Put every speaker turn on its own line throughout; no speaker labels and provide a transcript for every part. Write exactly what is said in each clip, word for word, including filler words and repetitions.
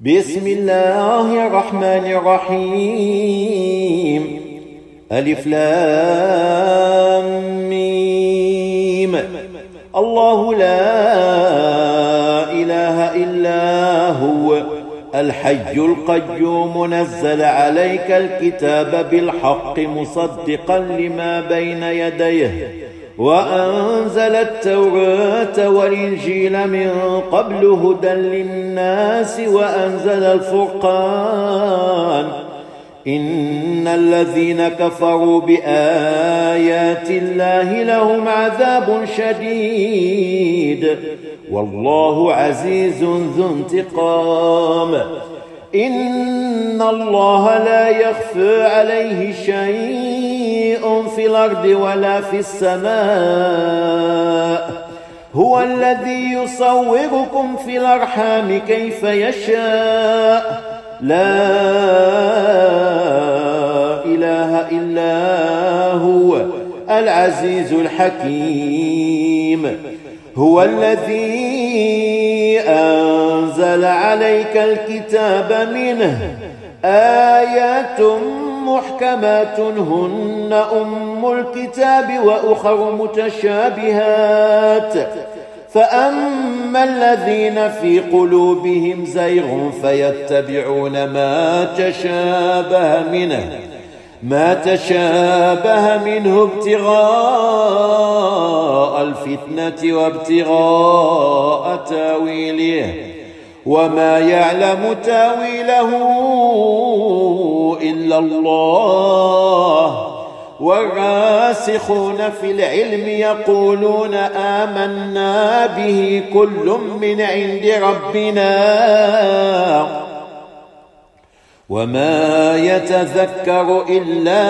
بسم الله الرحمن الرحيم. ألف لام ميم. الله لا إله إلا هو الحي القيوم نزل عليك الكتاب بالحق مصدقا لما بين يديه وأنزل التوراة والإنجيل من قبل هدى للناس وأنزل الفرقان. إن الذين كفروا بآيات الله لهم عذاب شديد والله عزيز ذو انتقام. إن الله لا يخفى عليه شيء في الأرض ولا في السماء. هو الذي يصوركم في الأرحام كيف يشاء. لا إله إلا هو العزيز الحكيم. هو الذي أنزل عليك الكتاب منه آيات محكمات هن أم الكتاب وأخر متشابهات. فأما الذين في قلوبهم زيغ فيتبعون ما تشابه منه ما تشابه منه ابتغاء الفتنة وابتغاء تاويله وما يعلم تاويله إلا الله. والراسخون في العلم يقولون آمنا به كل من عند ربنا وما يتذكر إلا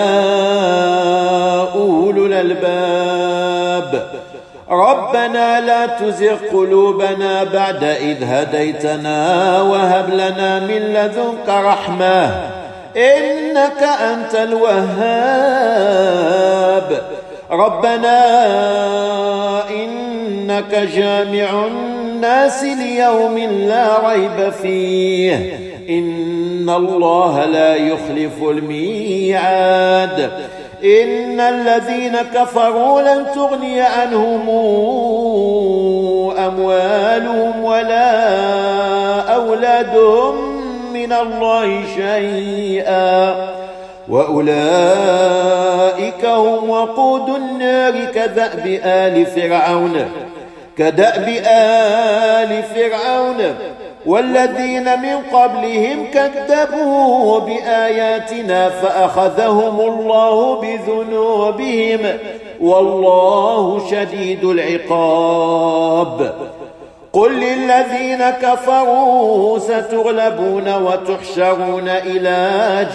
أولو الألباب. ربنا لا تزغ قلوبنا بعد إذ هديتنا وهب لنا من لدنك رحمة إنك أنت الوهاب. ربنا إنك جامع الناس ليوم لا ريب فيه إن الله لا يخلف الميعاد. إن الذين كفروا لن تغني عنهم أموالهم ولا أولادهم من الله شيئا وأولئك هم وقود النار كدأب آل فرعون كدأب آل فرعون والذين من قبلهم كذبوا بآياتنا فأخذهم الله بذنوبهم والله شديد العقاب. قل للذين كفروا ستغلبون وتحشرون إلى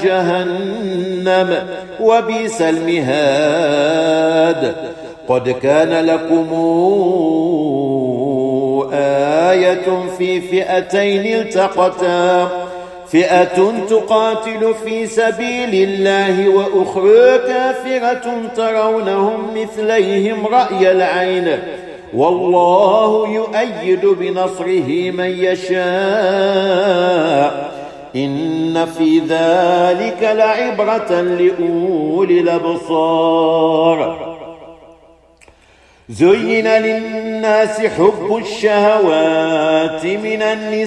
جهنم وبئس المهاد. قد كان لكم آية في فئتين التقتا فئة تقاتل في سبيل الله وأخرى كافرة ترونهم مثليهم رأي العين والله يؤيد بنصره من يشاء. إن في ذلك لعبرة لأولي الأبصار. زين للناس حب الشهوات من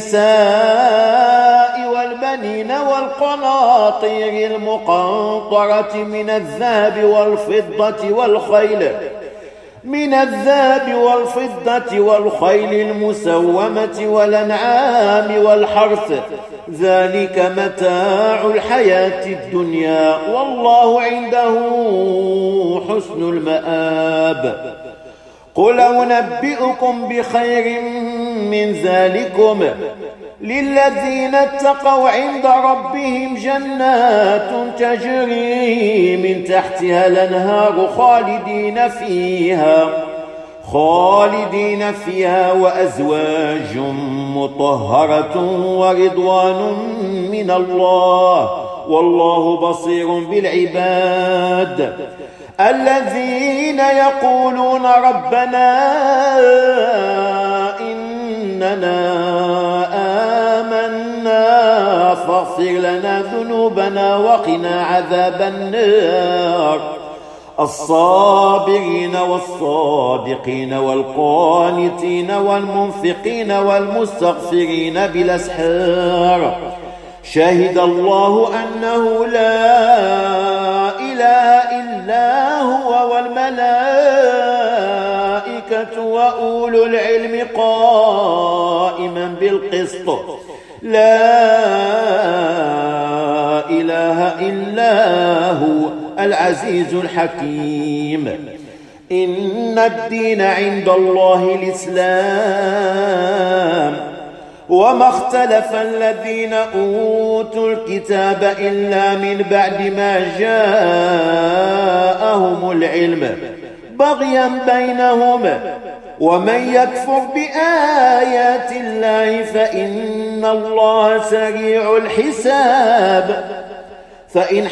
النساء والبنين والقناطير المقنطرة من الذهب والفضة والخيل من الذهب والفضة والخيل المسومة والأنعام والحرث ذلك متاع الحياة الدنيا والله عنده حسن المآب. قل أنبئكم بخير من ذلكم للذين اتقوا عند ربهم جنات تجري من تحتها الأنهار خالدين فيها خالدين فيها وأزواج مطهرة ورضوان من الله والله بصير بالعباد. الذين يقولون ربنا إننا آمنا فاغفر لنا ذنوبنا وقنا عذاب النار. الصابرين والصادقين والقانتين والمنفقين والمستغفرين بالأسحار. شهد الله أنه لا إله إلا هو والملائكة وأولو العلم قائما بالقسط. لا إله إلا هو العزيز الحكيم. إن الدين عند الله الإسلام، وما اختلف الذين أوتوا الكتاب إلا من بعد ما جاءهم العلم بغيا بينهم. ومن يكفر بآيات الله فإن الله سريع الحساب. فإن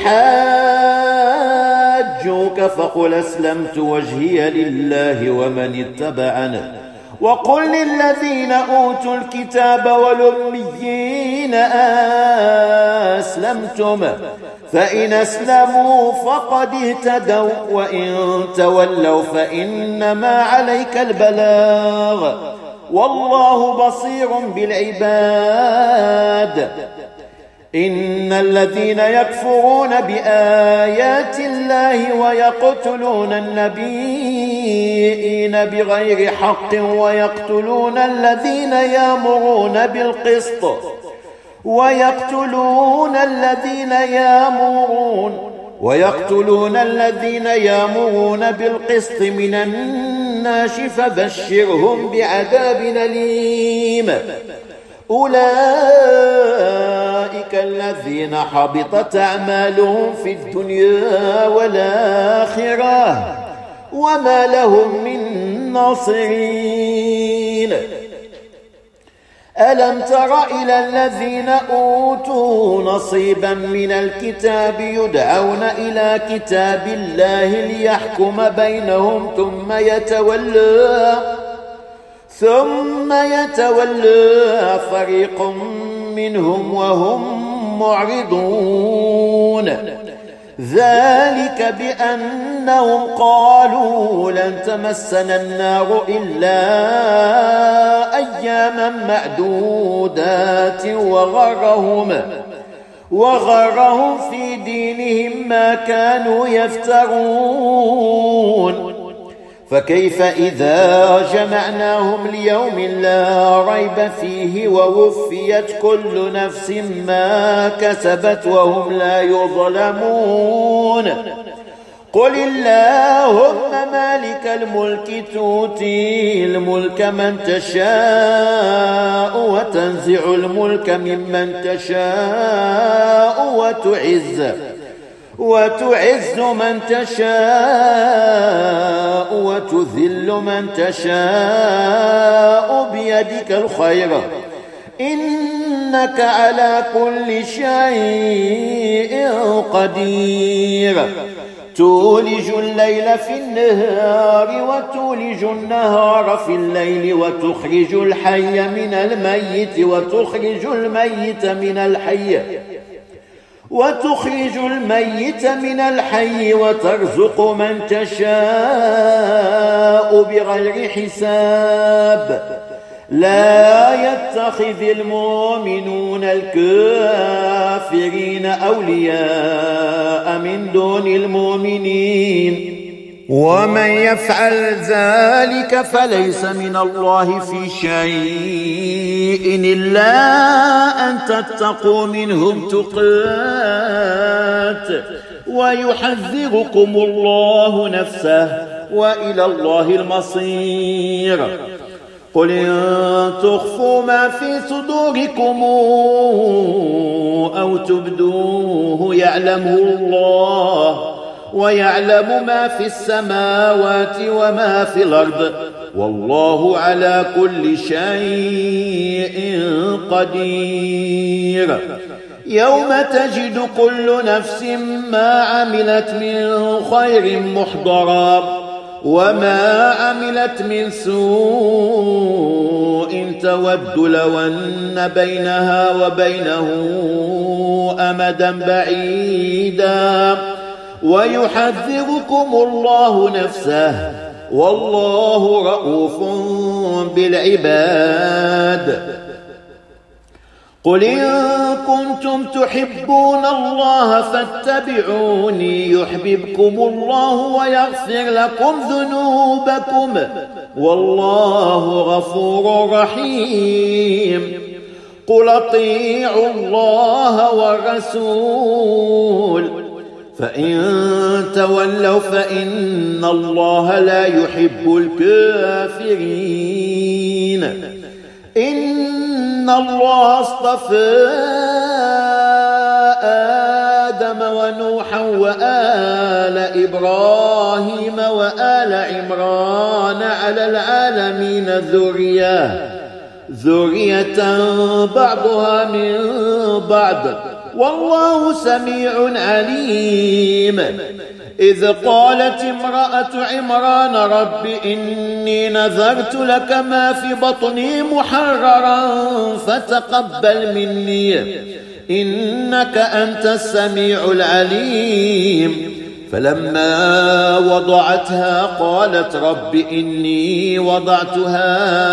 حاجوك فقل أسلمت وجهي لله ومن اتبعني، وقل للذين أوتوا الكتاب والأميين أسلمتم، فإن أسلموا فقد اهتدوا، وإن تولوا فإنما عليك البلاغ، والله بصير بالعباد. إن الذين يكفرون بآيات الله ويقتلون النبيين بغير حق ويقتلون الذين يأمرون بالقسط ويقتلون الذين يأمرون ويقتلون الذين يأمرون بالقسط من الناس فبشرهم بعذاب أليم. أولئك الذين حبطت أعمالهم في الدنيا والآخرة وما لهم من ناصرين. ألم تر إلى الذين أوتوا نصيبا من الكتاب يدعون إلى كتاب الله ليحكم بينهم ثم يتولى ثم يتولى فريق منهم وهم معرضون. ذلك بأنهم قالوا لن تمسنا النار إلا أياما معدودات وغرهم وغرهم في دينهم ما كانوا يفترون. فكيف إذا جمعناهم ليوم لا ريب فيه ووفيت كل نفس ما كسبت وهم لا يظلمون. قل اللهم مالك الملك تؤتي الملك من تشاء وتنزع الملك ممن تشاء وتعز وتعز من تشاء وتذل من تشاء بيدك الخير إنك على كل شيء قدير. تولج الليل في النهار وتولج النهار في الليل وتخرج الحي من الميت وتخرج الميت من الحي وتخرج الميت من الحي وترزق من تشاء بغير حساب. لا يتخذ المؤمنون الكافرين أولياء من دون المؤمنين، ومن يفعل ذلك فليس من الله في شيء إلا أن تتقوا منهم تقات ويحذركم الله نفسه وإلى الله المصير. قل إن تخفوا ما في صدوركم أو تبدوه يعلمه الله ويعلم ما في السماوات وما في الأرض والله على كل شيء قدير. يوم تجد كل نفس ما عملت من خير محضرا وما عملت من سوء تود لو أن بينها وبينه أمدا بعيدا ويحذركم الله نفسه والله رؤوف بالعباد. قل إن كنتم تحبون الله فاتبعوني يحببكم الله ويغفر لكم ذنوبكم والله غفور رحيم. قل اطيعوا الله والرسول فإن تولوا فإن الله لا يحب الكافرين. إن الله اصطفى آدم ونوحا وآل إبراهيم وآل عمران على العالمين ذرية ذرية بعضها من بعض والله سميع عليم. إذ قالت امرأة عمران رب إني نذرت لك ما في بطني محررا فتقبل مني إنك أنت السميع العليم. فلما وضعتها قالت رب إني وضعتها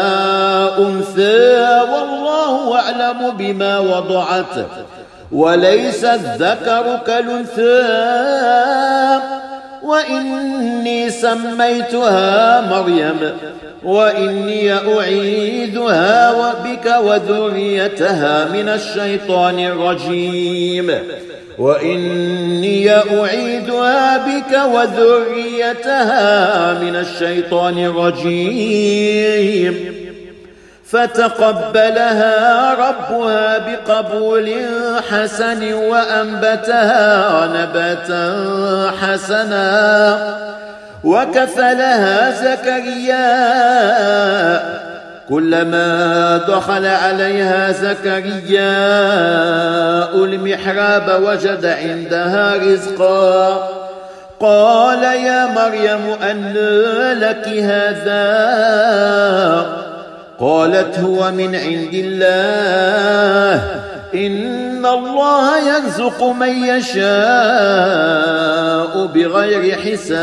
أنثى والله أعلم بما وضعت وليس الذكر كالأنثى وإني سميتها مريم وإني أعيذها بك وذريتها من الشيطان الرجيم وإني أعيذها بك وذريتها من الشيطان الرجيم. فتقبلها ربها بقبول حسن وأنبتها نباتا حسنا وكفلها زكريا. كلما دخل عليها زكريا المحراب وجد عندها رزقا قال يا مريم أنى لك هذا؟ قالت هو من عند الله إن الله يرزق من يشاء بغير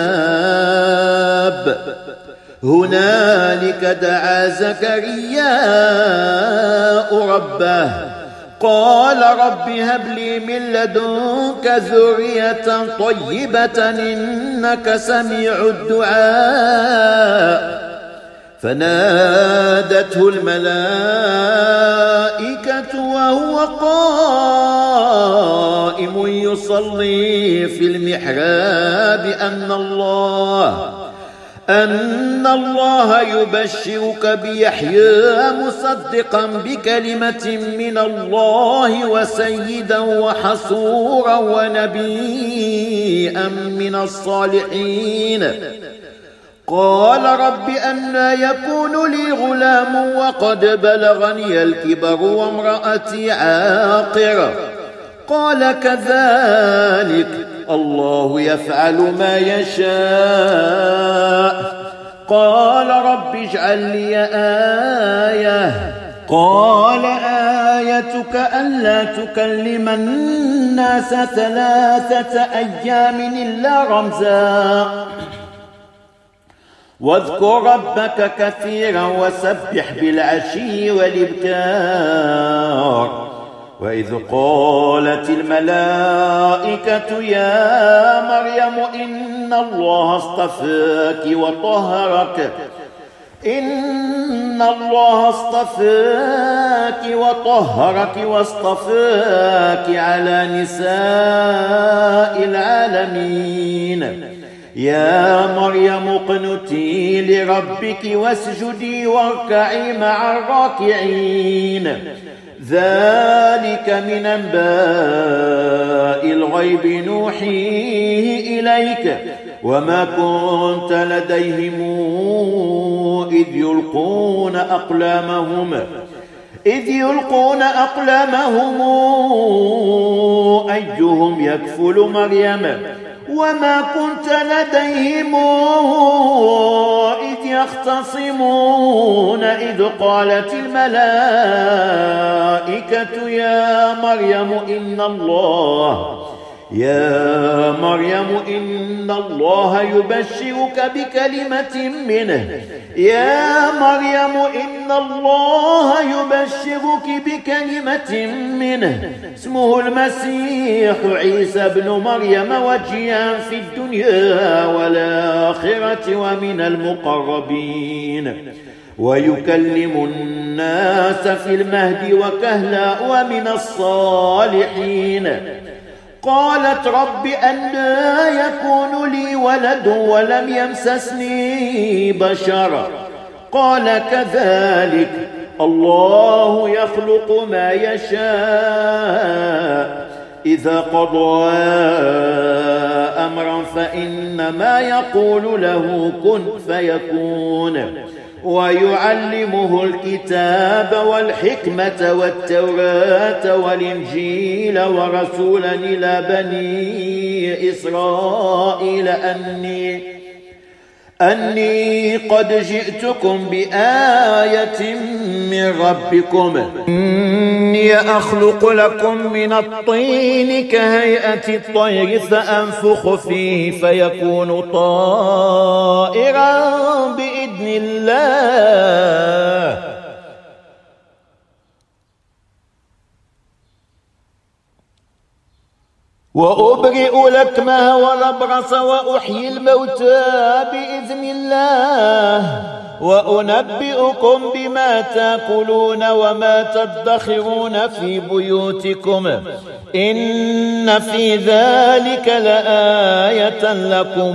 حساب. هنالك دعا زكرياء ربه قال رب هب لي من لدنك ذرية طيبة إنك سميع الدعاء. فنادته الملائكة وهو قائم يصلي في المحراب أن الله أن الله يبشرك بيحيى مصدقا بكلمة من الله وسيدا وحصورا ونبيا من الصالحين. قال رب أنى يكون لي غلام وقد بلغني الكبر وامرأتي عاقر؟ قال كذلك الله يفعل ما يشاء. قال رب اجعل لي آية. قال آيتك ألا تكلم الناس ثلاثة أيام إلا رمزا واذكر ربك كثيرا وسبح بالعشي والإبكار. وإذ قالت الملائكة يا مريم إن الله اصطفاك وطهرك إن الله اصطفاك وطهرك واصطفاك على نساء العالمين. يا مريم اقنتي لربك واسجدي واركعي مع الراكعين. ذلك من أنباء الغيب نوحيه إليك وما كنت لديهم إذ يلقون أقلامهم إذ يلقون أقلامهم أيهم يكفل مريم وما كنت لديهم إذ يختصمون إذ قالت الملائكة يا مريم إن الله يا مريم إن الله يبشرك بكلمة منه يا مريم إن الله يبشرك بكلمة منه اسمه المسيح عيسى ابن مريم وجيها في الدنيا والآخرة ومن المقربين ويكلم الناس في المهد وكهلا ومن الصالحين. قالت رب أنى يكون لي ولد ولم يمسسني بشر قال كذلك الله يخلق ما يشاء إذا قضى أمرا فإنما يقول له كن فيكون ويعلمه الكتاب والحكمة والتوراة والإنجيل ورسولا إلى بني إسرائيل أني أني قد جئتكم بآية من ربكم إني أخلق لكم من الطين كهيئة الطير فأنفخ فيه فيكون طائرا بإذن الله وأبرئ الأكمه والأبرص وأحيي الموتى بإذن الله وأنبئكم بما تأكلون وما تدخرون في بيوتكم إن في ذلك لآية لكم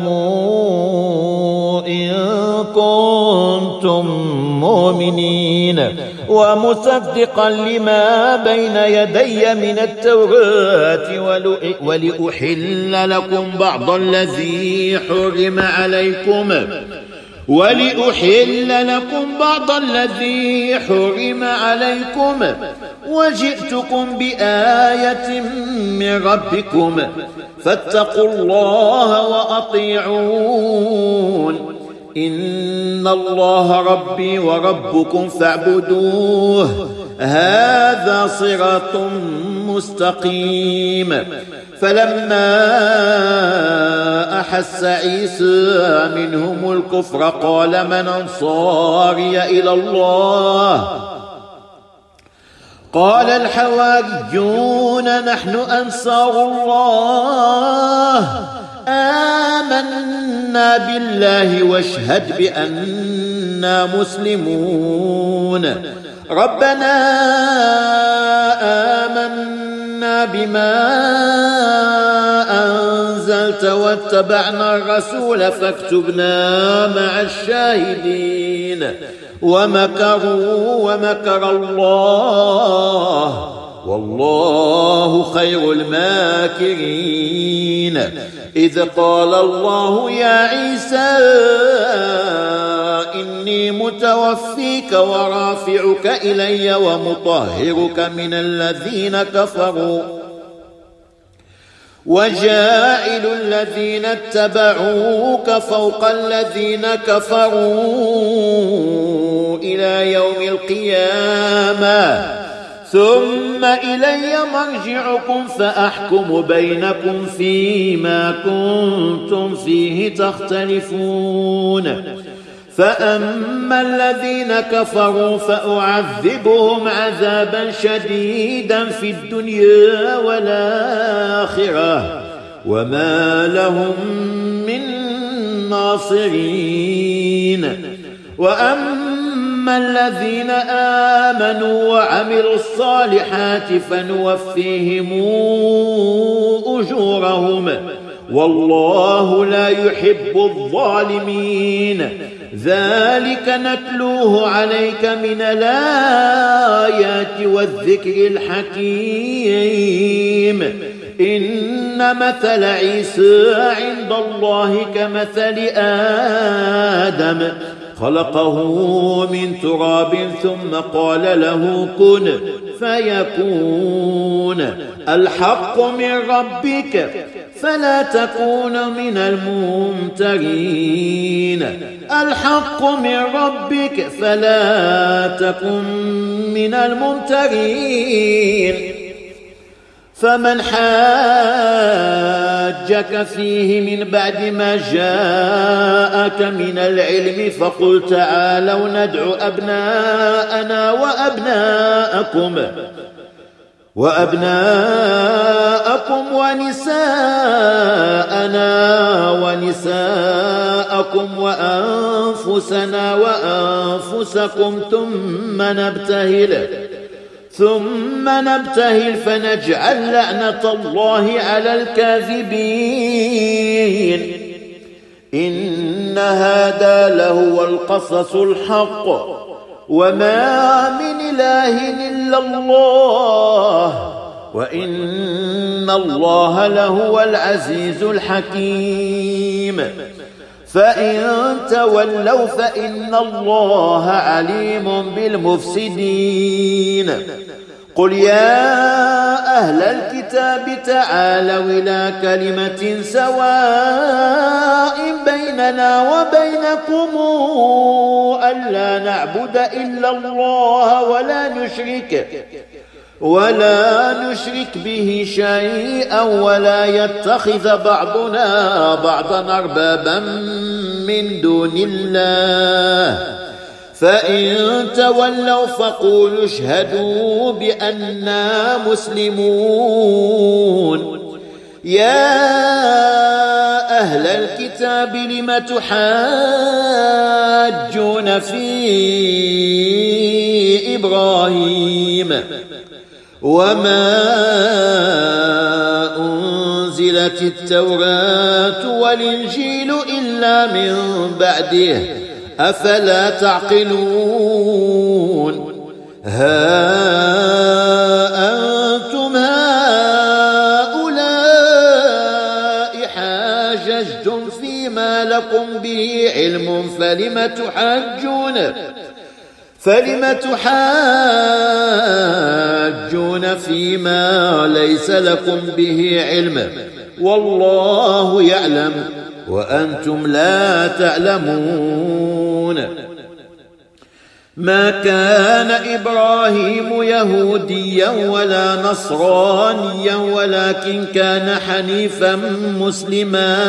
إن كنتم مؤمنين ومصدقا لما بين يدي من التوراة ولأحل لكم بعض الذي حرم عليكم ولأحل لكم بعض الذي حرم عليكم وجئتكم بآية من ربكم فاتقوا الله وأطيعون إن الله ربي وربكم فاعبدوه هذا صراط مستقيم. فلما أحس عيسى منهم الكفر قال من أنصاري إلى الله قال الحواريون نحن أنصار الله آمنا بالله واشهد بأننا مسلمون ربنا آمنا بما أنزلت واتبعنا الرسول فاكتبنا مع الشاهدين ومكروا ومكر الله والله خير الماكرين. إذ قال الله يا عيسى إني متوفيك ورافعك إلي ومطهرك من الذين كفروا وجاعل الذين اتبعوك فوق الذين كفروا إلى يوم القيامة ثم إلي مرجعكم فأحكم بينكم فيما كنتم فيه تختلفون. فأما الذين كفروا فأعذبهم عذابا شديدا في الدنيا والآخرة وما لهم من ناصرين. وأما الذين آمنوا وعملوا الصالحات فنوفيهم أجورهم والله لا يحب الظالمين. ذلك نتلوه عليك من الآيات والذكر الحكيم. إن مثل عيسى عند الله كمثل آدم خلقه من تراب ثم قال له كن فيكون. الحق من ربك فلا تكون من الممترين. الحق من ربك فلا تكن من الممترين. فمن حاجك فيه من بعد ما جاءك من العلم فقل تعالوا ندعو أبناءنا وأبناءكم وأبناءكم ونساءنا ونساءكم وأنفسنا وأنفسكم ثم نبتهل ثم نبتهل فنجعل لعنة الله على الكاذبين. إن هذا لهو القصص الحق وما من إله إلا الله وإن الله لهو العزيز الحكيم. فإن تولوا فإن الله عليم بالمفسدين. قل يا أهل الكتاب تعالوا إلى كلمة سواء بيننا وبينكم ألا نعبد إلا الله ولا نشرك ولا نشرك به شيئا ولا يتخذ بعضنا بعضا أربابا من دون الله. فإن تولوا فقولوا اشهدوا بأننا مسلمون. يا أهل الكتاب لم تحاجون في إبراهيم وما أنزلت التوراة والإنجيل إلا من بعده أفلا تعقلون. ها أنتم هؤلاء حاججتم فيما لكم به علم فلم تحاجون فلم تحاجون فيما ليس لكم به علم والله يعلم وأنتم لا تعلمون. ما كان إبراهيم يهوديا ولا نصرانيا ولكن كان حنيفا مسلما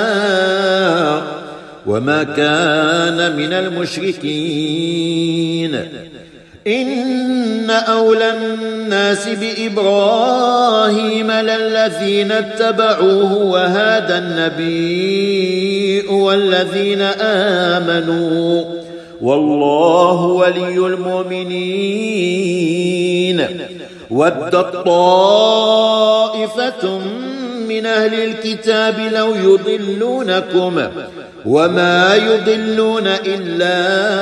وما كان من المشركين. إن أولى الناس بإبراهيم للذين اتبعوه وهذا النبي والذين آمنوا والله ولي المؤمنين. ودت طائفة من أهل الكتاب لو يضلونكم وما يضلون إلا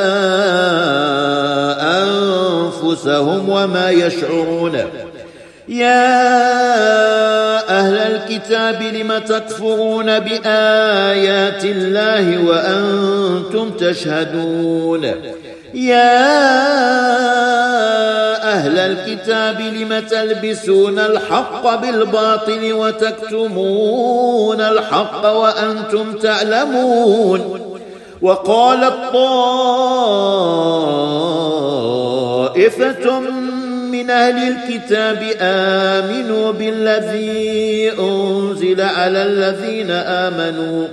أنفسهم وما يشعرون. يا أهل الكتاب لم تكفرون بآيات الله وأنتم تشهدون. يا أهل الكتاب لم تلبسون الحق بالباطل وتكتمون الحق وأنتم تعلمون. وقالت طائفة من أهل الكتاب آمنوا بالذي أنزل على الذين آمنوا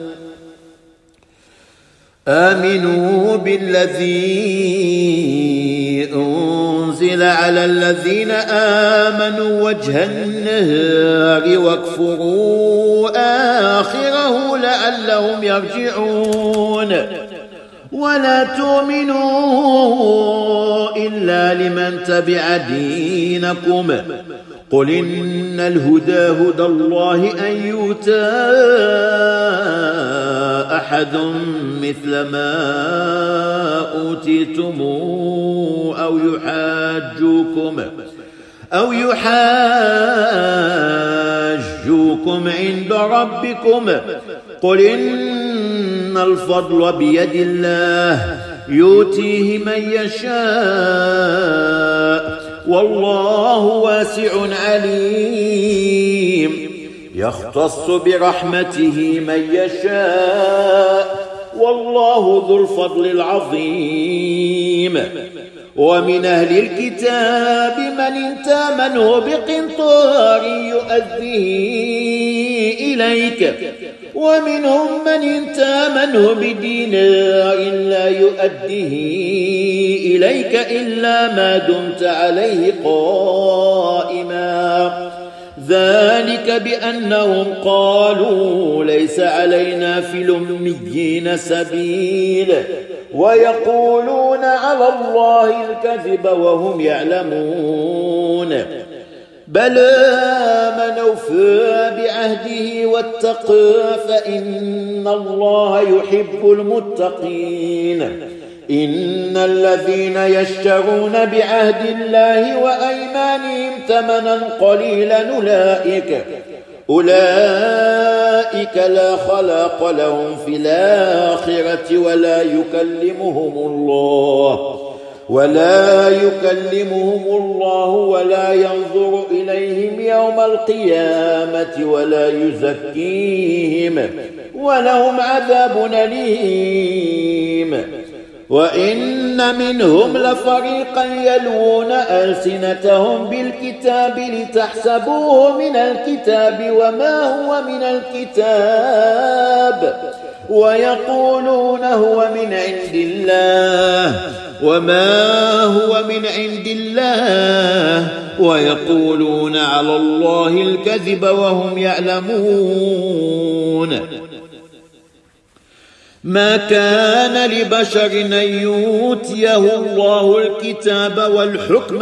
آمنوا بالذي أنزل على الذين آمنوا وجه النهار واكفروا آخره لعلهم يرجعون. ولا تؤمنوا إلا لمن تبع دينكم. قل إن الهدى هدى الله أن يؤتى أحد مثل ما أوتيتم أو يحاجوكم أو يحاجوكم عند ربكم. قل إن الفضل بيد الله يؤتيه من يشاء والله واسع عليم. يختص برحمته من يشاء والله ذو الفضل العظيم. ومن أهل الكتاب من إن تامنه بقنطار يؤديه إليك ومنهم من إن تامنه بدينار لا يؤديه إليك إلا ما دمت عليه قائما ذلك بأنهم قالوا ليس علينا في الأميين سبيل ويقولون على الله الكذب وهم يعلمون. بلى من أوفى بعهده واتقى فإن الله يحب المتقين. إن الذين يشترون بعهد الله وأيمانهم ثمنا قليلا أولئك أولئك لا خلاق لهم في الآخرة ولا يكلمهم الله ولا يكلمهم الله ولا ينظر إليهم يوم القيامة ولا يزكيهم ولهم عذاب أليم. وإن منهم لفريقا يلوون ألسنتهم بالكتاب لتحسبوه من الكتاب وما هو من الكتاب ويقولون هو من عند الله وما هو من عند الله ويقولون على الله الكذب وهم يعلمون. ما كان لبشر أن يؤتيه الله الكتاب والحكم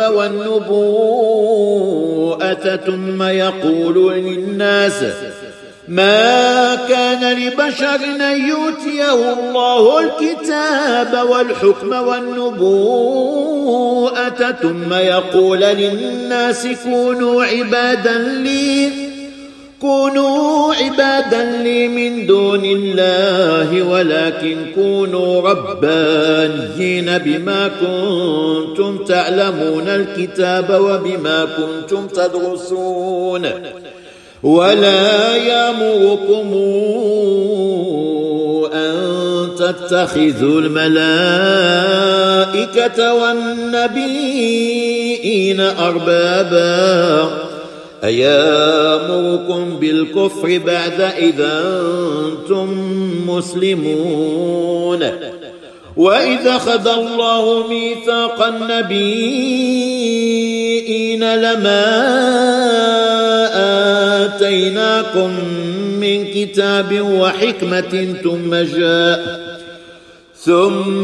والنبوءة ثم يقول للناس ما كان لبشر أن يؤتيه الله الكتاب والحكم والنبوءة ثم يقول للناس كونوا عبادا لي كونوا عبادا لي من دون الله ولكن كونوا ربانيين بما كنتم تعلمون الكتاب وبما كنتم تدرسون. ولا يأمركم أن تتخذوا الملائكة والنبيين أربابا أيامركم بالكفر بعد إذا أنتم مسلمون. وإذا أخذ الله ميثاق النبيين لما آتيناكم من كتاب وحكمة ثم جاء ثم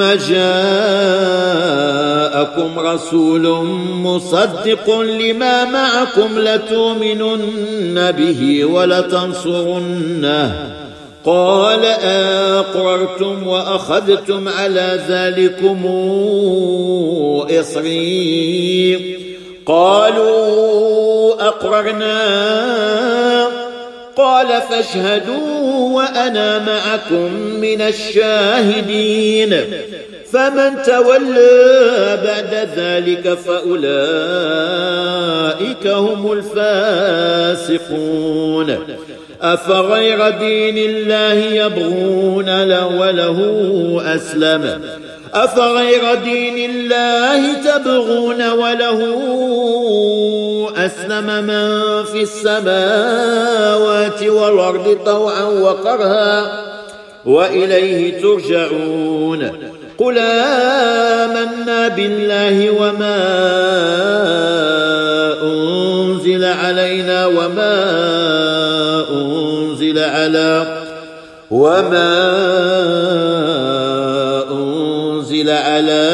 جاءكم رسول مصدق لما معكم لتؤمنن به ولتنصرنه قال أقررتم وأخذتم على ذلكم إصري قالوا أقررنا قال فاشهدوا وأنا معكم من الشاهدين. فمن تولى بعد ذلك فأولئك هم الفاسقون. أفغير دين الله يبغون له وله أسلم أفغير دين الله تبغون وله أسلم من في السماوات والأرض طوعا وكرها وإليه ترجعون. قل آمنا بالله وما أنزل علينا وما أنزل على وما أنزل على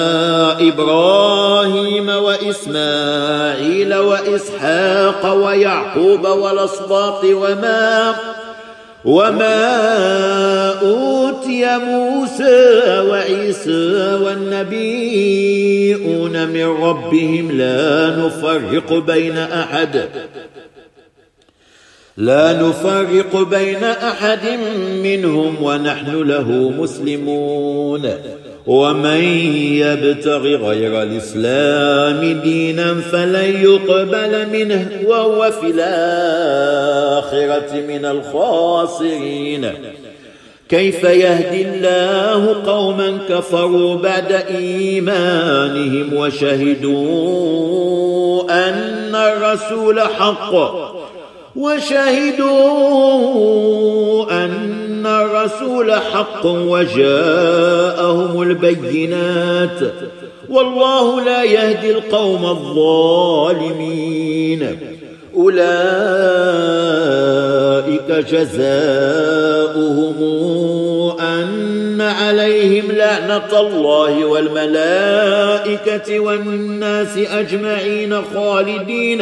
إبراهيم وإسماعيل وإسحاق ويعقوب والأسباط وما وما أوتي موسى وعيسى والنبيون من ربهم لا نفرق بين أحد لا نفرق بين أحد منهم ونحن له مسلمون. ومن يبتغ غير الإسلام دينا فلن يقبل منه وهو في الآخرة من الخاسرين. كيف يهدي الله قوما كفروا بعد إيمانهم وشهدوا أن الرسول حق وشهدوا أن الرسول حق وجاءهم البينات والله لا يهدي القوم الظالمين. أولئك جزاؤهم أن عليهم لعنة الله والملائكة والناس أجمعين خالدين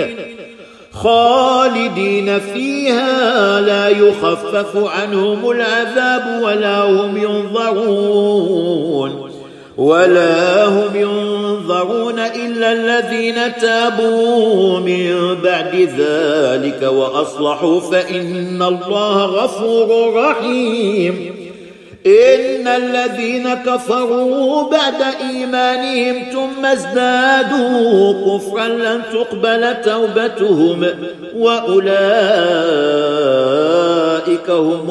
خالدين فيها لا يخفف عنهم العذاب ولا هم ينظرون ولا هم ينظرون إلا الذين تابوا من بعد ذلك وأصلحوا فإن الله غفور رحيم. إن الذين كفروا بعد إيمانهم ثم ازدادوا كفرا لن تقبل توبتهم وأولئك هم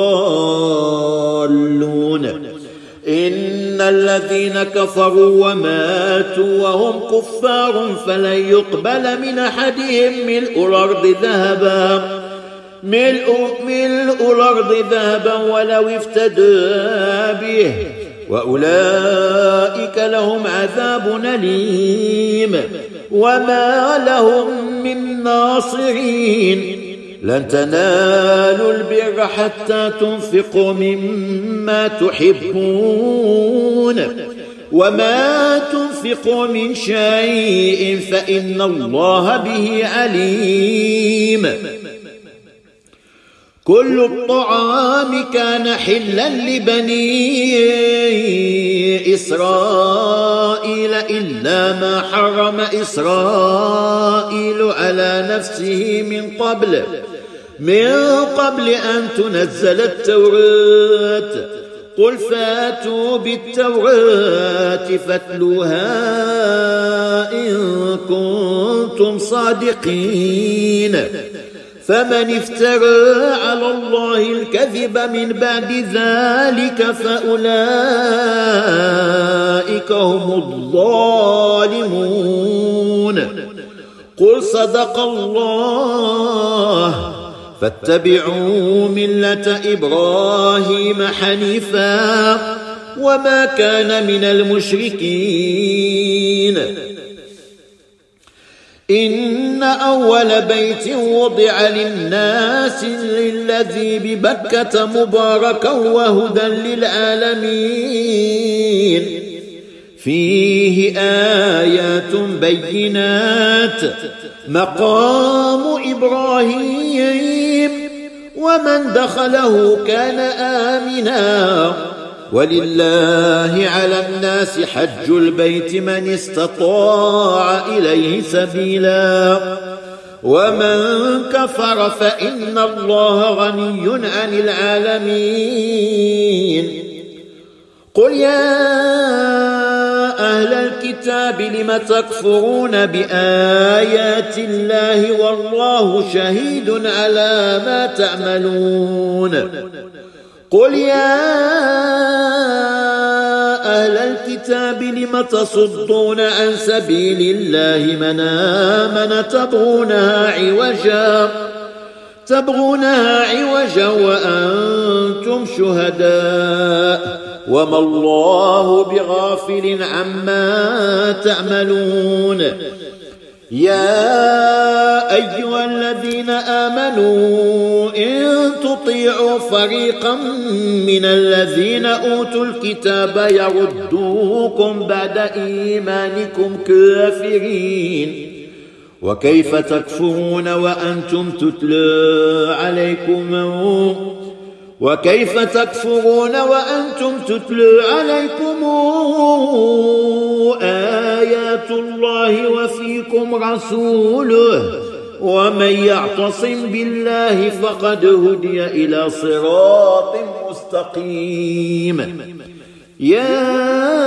الضالون. إن الذين كفروا وماتوا وهم كفار فلن يقبل من أحدهم ملء الأرض ذهبا ملء, ملء الأرض ذهبا ولو افتدى به وأولئك لهم عذاب أليم وما لهم من ناصرين. لن تنالوا البر حتى تنفقوا مما تحبون وما تنفقوا من شيء فإن الله به عليم. كل الطعام كان حلا لبني إسرائيل إلا ما حرم إسرائيل على نفسه من قبل من قبل أن تنزل التوراة. قل فاتوا بالتوراة فاتلوها إن كنتم صادقين. فمن افترى على الله الكذب من بعد ذلك فأولئك هم الظالمون. قل صدق الله فاتبعوا ملة إبراهيم حنيفا وما كان من المشركين. إن أول بيت وضع للناس للذي ببكة مباركا وهدى للعالمين فيه آيات بينات مقام إبراهيم ومن دخله كان آمنا ولله على الناس حج البيت من استطاع إليه سبيلا ومن كفر فإن الله غني عن العالمين. قل يا أهل الكتاب لم تكفرون بآيات الله والله شهيد على ما تعملون. قل يا أهل الكتاب لم تصدون عن سبيل الله من آمن تبغونها عوجا تبغونها عوجا وأنتم شهداء وما الله بغافل عما تعملون. يا أيها الذين آمنوا إن تطيعوا فريقا من الذين أوتوا الكتاب يردوكم بعد إيمانكم كافرين وكيف تكفرون وأنتم تتلى عليكم وكيف تكفرون وأنتم تتلى عليكم آيات الله وفيكم رسوله ومن يعتصم بالله فقد هدي إلى صراط مستقيم. يا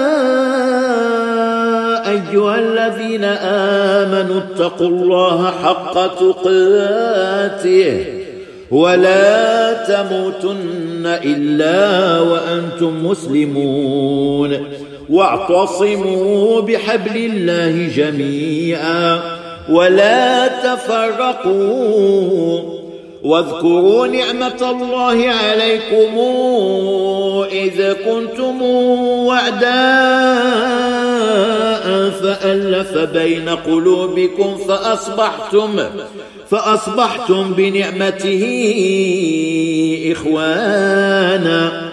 أيها الذين آمنوا اتقوا الله حق تقاته ولا تموتن إلا وأنتم مسلمون واعتصموا بحبل الله جميعا ولا تفرقوا واذكروا نعمة الله عليكم إذ كنتم وعداء فألف بين قلوبكم فأصبحتم فأصبحتم بنعمته إخوانا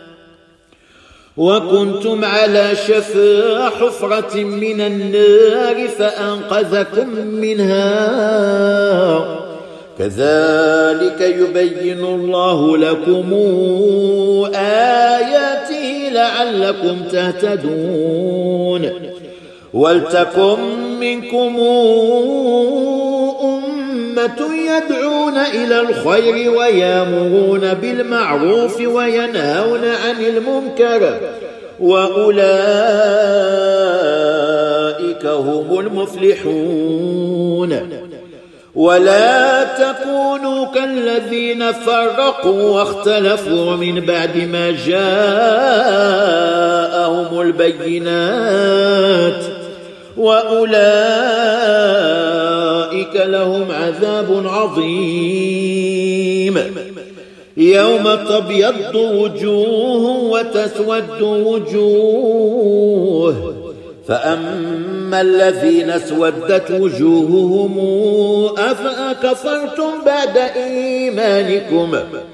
وكنتم على شفا حفرة من النار فأنقذكم منها كذلك يبين الله لكم آياته لعلكم تهتدون ولتكن منكم أمة يدعون إلى الخير ويأمرون بالمعروف وينهون عن المنكر وأولئك هم المفلحون ولا تكونوا كالذين فرقوا واختلفوا من بعد ما جاءهم البينات وأولئك لهم عذاب عظيم يوم تبيض وجوه وتسود وجوه فأما الذين اسودت وجوههم أفأكفرتم بعد إيمانكم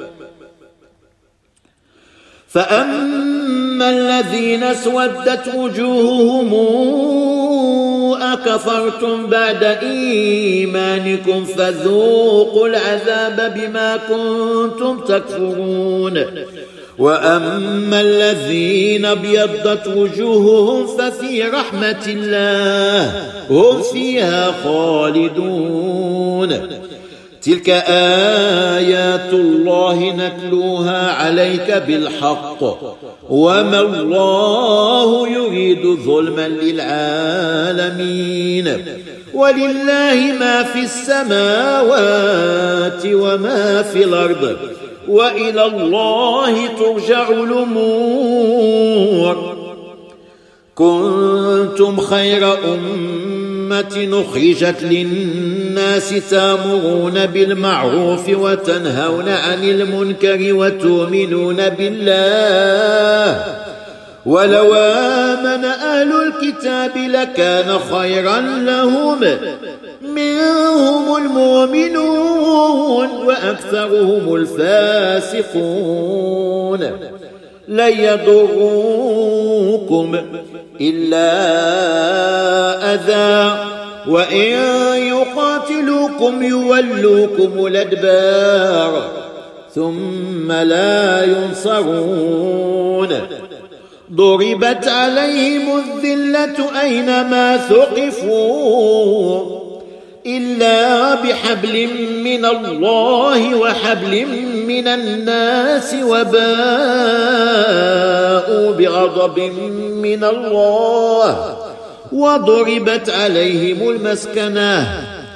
فأما الذين اسودت وجوههم أكفرتم بعد إيمانكم فذوقوا العذاب بما كنتم تكفرون وأما الذين ابيضت وجوههم ففي رحمة الله هم فيها خالدون تلك آيات الله نتلوها عليك بالحق وما الله يريد ظلما للعالمين ولله ما في السماوات وما في الأرض وإلى الله ترجع الأمور كنتم خير أمة أخرجت للناس تأمرون بالمعروف وتنهون عن المنكر وتؤمنون بالله ولو آمن أهل الكتاب لكان خيرا لهم منهم المؤمنون وأكثرهم الفاسقون لن يضروكم إلا أذى وإن يقاتلوكم يولوكم الأدبار ثم لا ينصرون ضربت عليهم الذلة أينما ثقفوا إلا بحبل من الله وحبل من الناس وباءوا بغضب من الله وضربت عليهم المسكنة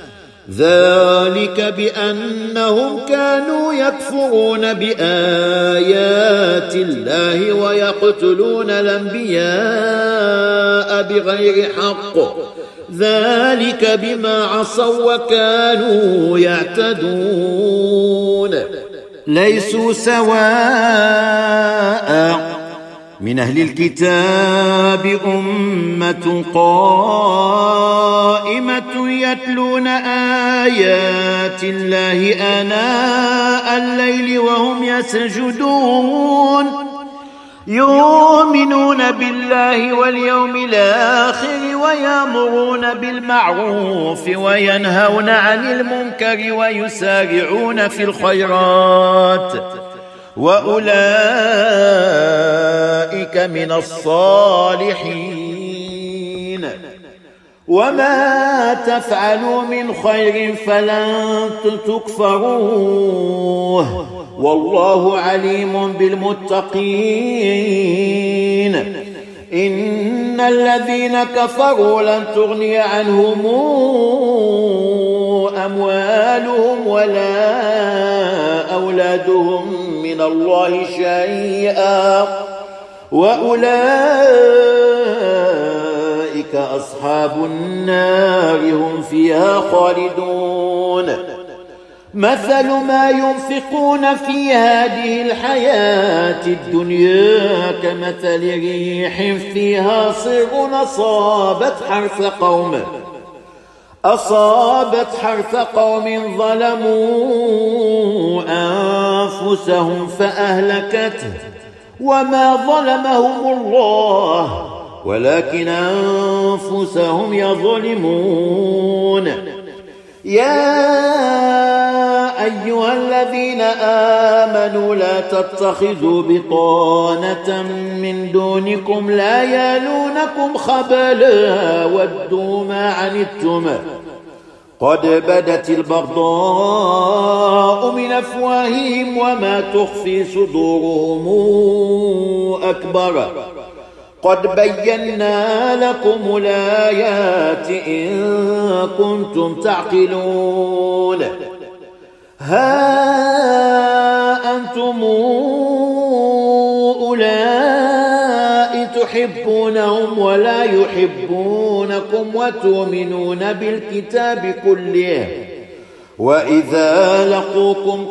ذلك بأنهم كانوا يكفرون بآيات الله ويقتلون الأنبياء بغير حق ذلك بما عصوا وكانوا يعتدون ليسوا سواء من أهل الكتاب أمة قائمة يتلون آيات الله آناء الليل وهم يسجدون يؤمنون بالله واليوم الآخر ويأمرون بالمعروف وينهون عن المنكر ويسارعون في الخيرات وأولئك من الصالحين وما تفعلوا من خير فلن تكفروه والله عليم بالمتقين. إن الذين كفروا لن تغني عنهم أموالهم ولا أولادهم من الله شيئا وأولئك أصحاب النار هم فيها خالدون. مثل ما ينفقون في هذه الحياة الدنيا كمثل ريح فيها صر أصابت حرث قوم أصابت حرث قوم ظلموا أنفسهم فأهلكته وما ظلمهم الله ولكن أنفسهم يظلمون. يا أيها الذين آمنوا لا تتخذوا بطانة من دونكم لا يالونكم خبالا ودوا ما عنتم قد بدت البغضاء من أفواههم وما تخفي صدورهم أكبر قد بينا لكم الآيات إن كنتم تعقلون. ها أنتم أولئك تحبونهم ولا يحبونكم وتؤمنون بالكتاب كله وإذا لقوكم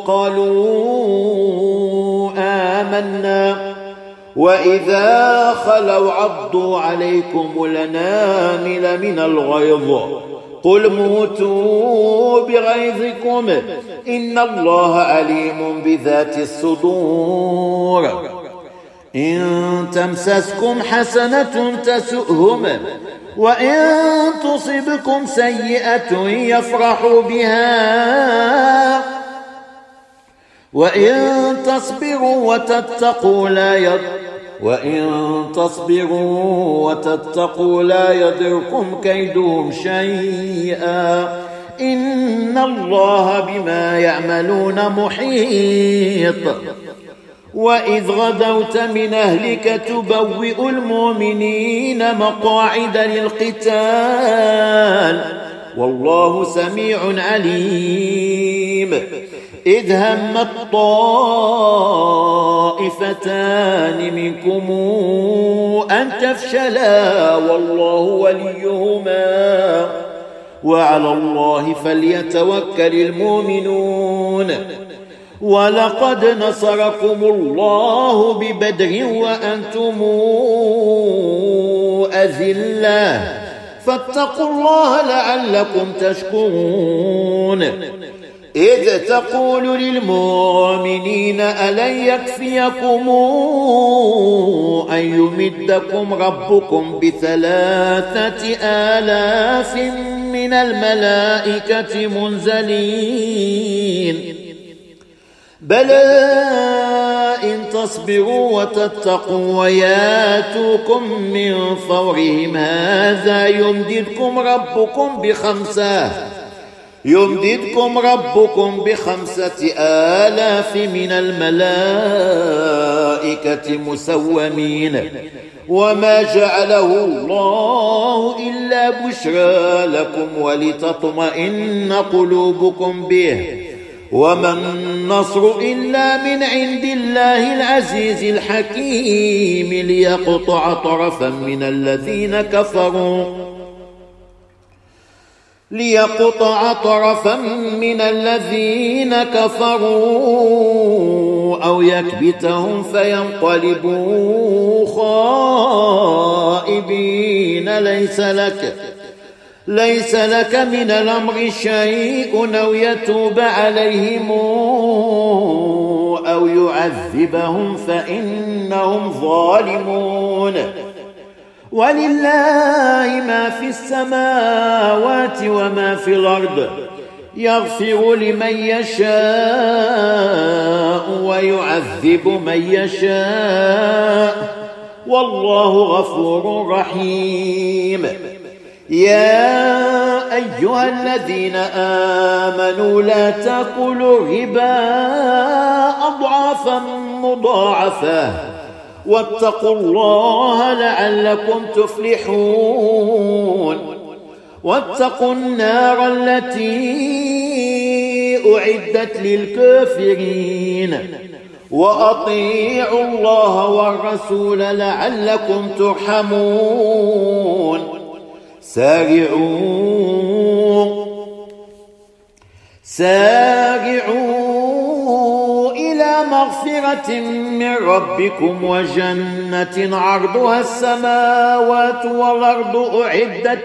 قالوا آمنا وإذا خلوا عضوا عليكم الأنامل من الغيظ قل موتوا بغيظكم إن الله عليم بذات الصدور. إن تمسسكم حسنة تسؤهم وإن تصبكم سيئة يفرحوا بها وإن تصبروا وتتقوا لا يضر وإن تصبروا وتتقوا لا يضركم كيدهم شيئا إن الله بما يعملون محيط. وإذ غدوت من أهلك تبوئ المؤمنين مقاعد للقتال والله سميع عليم. إذ همت طائفتان منكم أن تفشلا والله وليهما وعلى الله فليتوكل المؤمنون. ولقد نصركم الله ببدر وأنتم أذلة فاتقوا الله لعلكم تشكرون. إذ تقول للمؤمنين ألن يكفيكم أن يمدكم ربكم بثلاثة آلاف من الملائكة منزلين بلى إن تصبروا وتتقوا وياتوكم من فورهم هذا يمددكم ربكم بخمسة يمددكم ربكم بخمسة آلاف من الملائكة مسومين وما جعله الله إلا بشرى لكم ولتطمئن قلوبكم به وما النصر إلا من عند الله العزيز الحكيم ليقطع طرفا من الذين كفروا ليقطع طرفا من الذين كفروا أو يكبتهم فينقلبوا خائبين ليس لك ليس لك من الأمر شيء أو يتوب عليهم أو يعذبهم فإنهم ظالمون. ولله ما في السماوات وما في الأرض يغفر لمن يشاء ويعذب من يشاء والله غفور رحيم. يا أيها الذين آمنوا لا تأكلوا الربا أضعافا مضاعفة واتقوا الله لعلكم تفلحون واتقوا النار التي أعدت للكافرين وأطيعوا الله والرسول لعلكم ترحمون سارعوا سارعوا إلى مغفرة من ربكم وجنة عرضها السماوات والأرض أعدت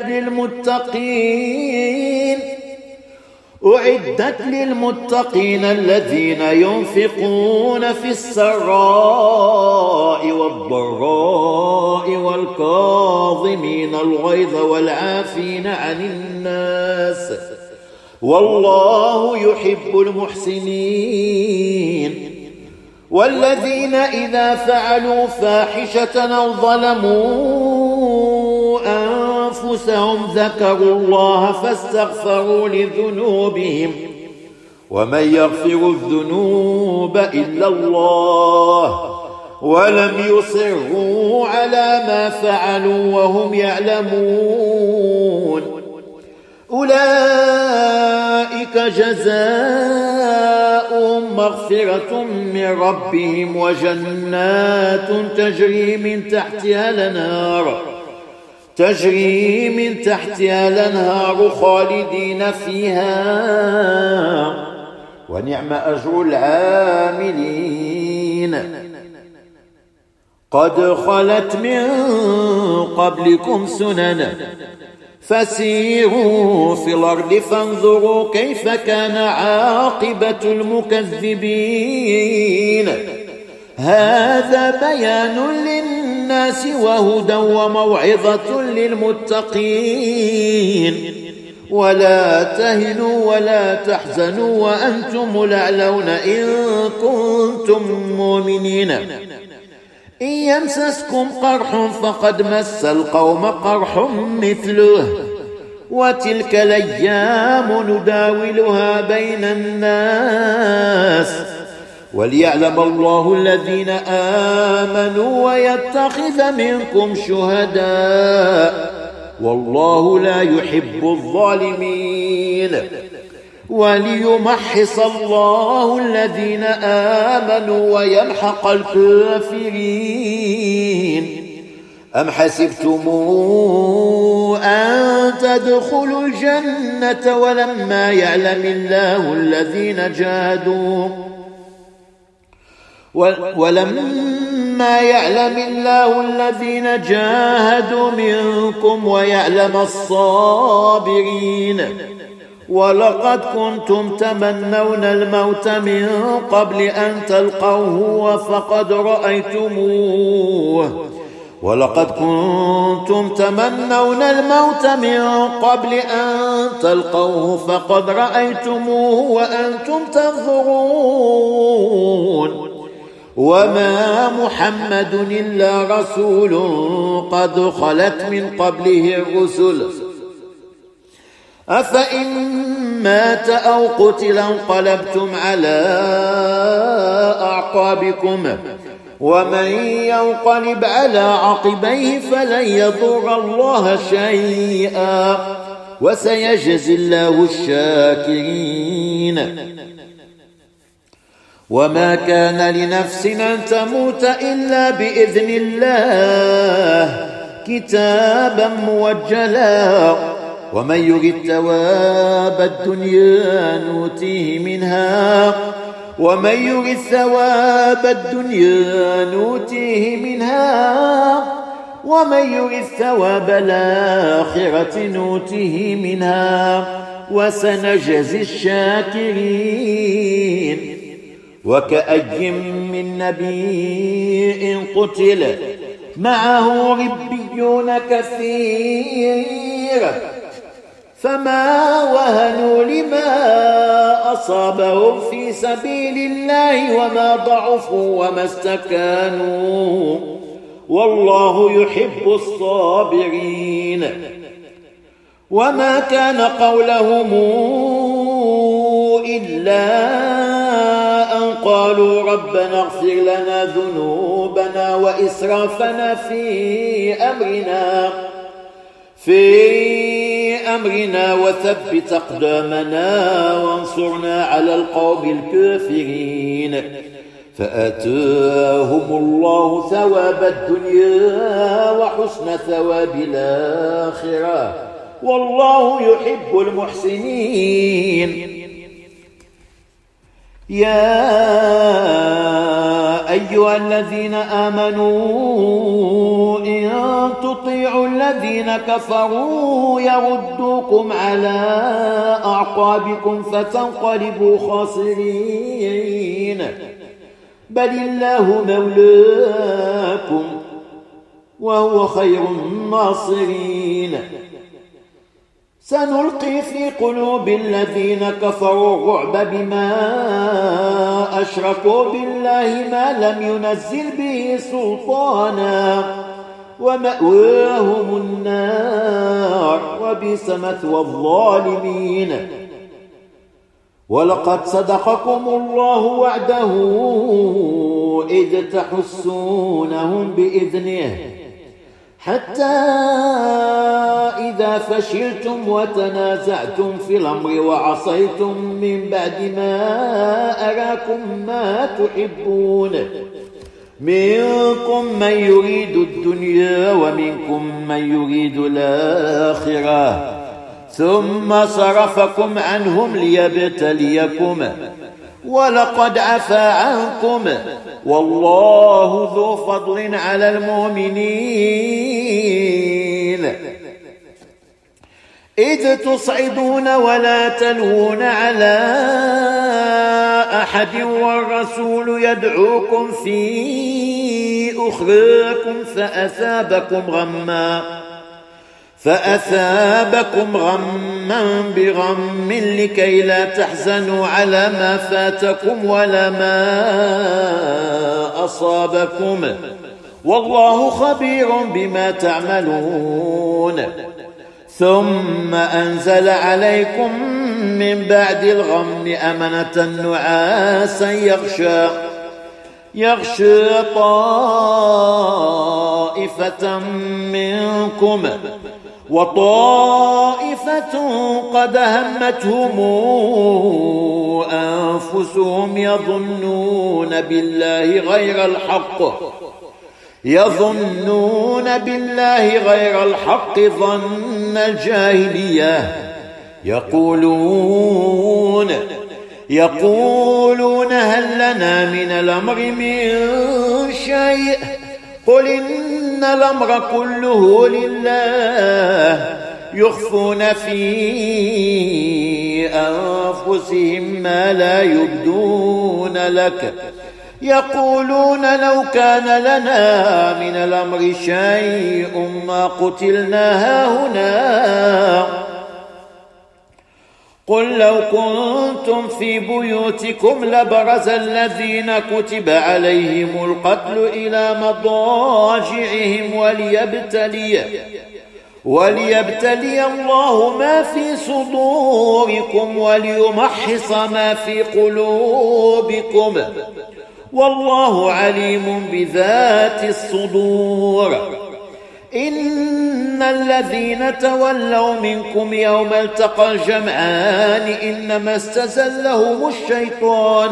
للمتقين أعدت للمتقين الذين ينفقون في السراء والضراء والكاظمين الغيظ والعافين عن الناس والله يحب المحسنين والذين إذا فعلوا فاحشة أو ظلموا أنفسهم ذكروا الله فاستغفروا لذنوبهم ومن يغفر الذنوب إلا الله ولم يصروا على ما فعلوا وهم يعلمون أولئك جزاؤهم مغفرة من ربهم وجنات تجري من تحتها الأنهار تجري من تحتها الأنهار خالدين فيها ونعم أجر العاملين قد خلت من قبلكم سنن فسيروا في الأرض فانظروا كيف كان عاقبة المكذبين هذا بيان للناس وهدى وموعظة للمتقين ولا تهنوا ولا تحزنوا وأنتم الأعلون إن كنتم مؤمنين إن يمسسكم قرح فقد مس القوم قرح مثله وتلك الأيام نداولها بين الناس وليعلم الله الذين آمنوا ويتخذ منكم شهداء والله لا يحب الظالمين وليمحص الله الذين آمنوا ويمحق الكافرين أم حسبتم أن تدخلوا الجنة ولما يعلم الله الذين جاهدوا ولما يعلم الله الذين جاهدوا منكم ويعلم الصابرين ولقد كنتم تمنون الموت من قبل أن تلقوه فقد رأيتموه ولقد كنتم تمنون الموت من قبل أن تلقوه فقد رأيتموه وأنتم تنظرون وما محمد إلا رسول قد خلت من قبله الرسل أفإن مات أو قتل انقلبتم على أعقابكم ومن ينقلب على عقبيه فلن يضر الله شيئا وسيجزي الله الشاكرين وما كان لنفس أن تموت إلا بإذن الله كتابا موجلا ومن يرد ثواب الدنيا نؤتيه منها ومن يرد ثواب الدنيا نؤتيه منها ومن يرد ثواب الآخرة نؤتيه منها وسنجزي الشاكرين وكأي من نبي قتل معه ربيون كثير فما وهنوا لما أصابهم في سبيل الله وما ضعفوا وما استكانوا والله يحب الصابرين وما كان قولهم إلا أن قالوا ربنا اغفر لنا ذنوبنا وإسرافنا في أمرنا في أمرنا وثبت أقدامنا وانصرنا على القوم الكافرين فآتاهم الله ثواب الدنيا وحسن ثواب الآخرة والله يحب المحسنين. يا أيها الذين آمنوا إن تطيعوا الذين كفروا يردوكم على أعقابكم فتنقلبوا خاسرين بل الله مولاكم وهو خير الناصرين. سنلقي في قلوب الذين كفروا الرعب بما أشركوا بالله ما لم ينزل به سلطانا ومأواهم النار وبئس مثوى الظالمين. ولقد صدقكم الله وعده إذ تحسونهم بإذنه حتى إذا فشلتم وتنازعتم في الأمر وعصيتم من بعد ما أراكم ما تحبون منكم من يريد الدنيا ومنكم من يريد الآخرة ثم صرفكم عنهم ليبتليكم ولقد عفا عنكم والله ذو فضل على المؤمنين. إذ تصعدون ولا تلوون على أحد والرسول يدعوكم في أخراكم فأثابكم غما فأثابكم غما بغم لكي لا تحزنوا على ما فاتكم ولا ما أصابكم والله خبير بما تعملون. ثم أنزل عليكم من بعد الغم أمنة نعاسا يغشى يغشى طائفة منكم وطائفة قد همتهم أنفسهم يظنون بالله غير الحق يظنون بالله غير الحق ظن الجاهلية يقولون يقولون هل لنا من الأمر من شيء قل إن الأمر كله لله يخفون في أنفسهم ما لا يبدون لك يقولون لو كان لنا من الأمر شيء ما قتلنا هاهنا قل لو كنتم في بيوتكم لبرز الذين كتب عليهم القتل إلى مضاجعهم وليبتلي وليبتلي الله ما في صدوركم وليمحص ما في قلوبكم والله عليم بذات الصدور. إن الذين تولوا منكم يوم التقى الجمعان إنما استزلهم الشيطان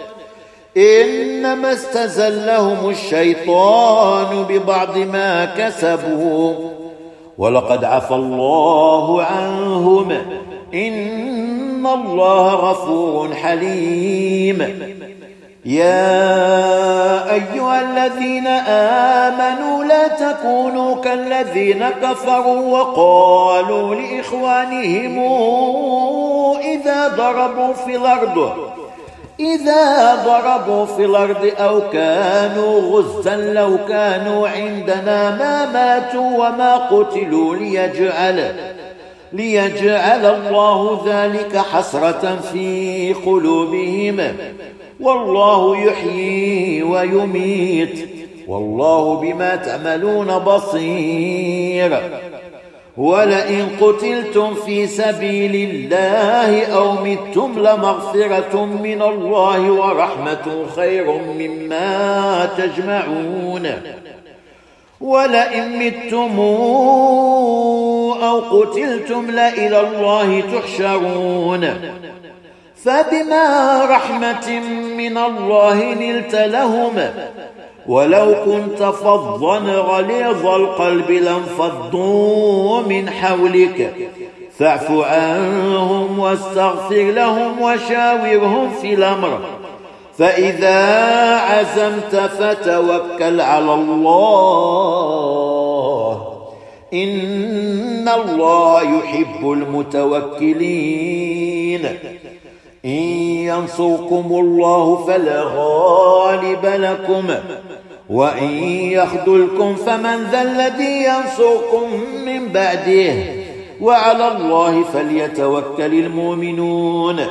إنما استزلهم الشيطان ببعض ما كسبوا ولقد عفى الله عنهم إن الله غفور حليم. يا أيها الذين آمنوا لا تكونوا كالذين كفروا وقالوا لإخوانهم إذا ضربوا في الأرض إذا ضربوا في الأرض أو كانوا غزا لو كانوا عندنا ما ماتوا وما قتلوا ليجعل ليجعل الله ذلك حسرة في قلوبهم والله يحيي ويميت والله بما تعملون بصير. ولئن قتلتم في سبيل الله أو متم لمغفرة من الله ورحمة خير مما تجمعون ولئن متم أو قتلتم لإلى الله تحشرون فبما رحمة من الله نلت لهم ولو كنت فظا غليظ القلب لانفضوا من حولك فاعف عنهم واستغفر لهم وشاورهم في الأمر فإذا عزمت فتوكل على الله إن الله يحب المتوكلين إن ينصركم الله فلا غالب لكم وإن يخذلكم فمن ذا الذي ينصركم من بعده وعلى الله فليتوكل المؤمنون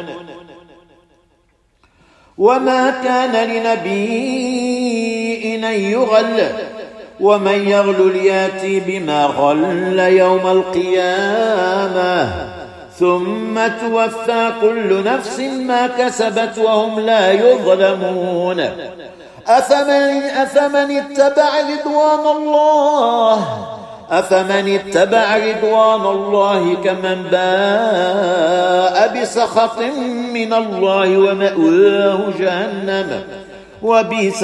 وما كان لنبي أن يغل ومن يغل يأتي بما غل يوم القيامة ثم توفى كل نفس ما كسبت وهم لا يظلمون أفمن, أفمن اتبع رضوان الله أفمن اتبع رضوان الله كمن باء بسخط من الله ومأواه جهنم وبئس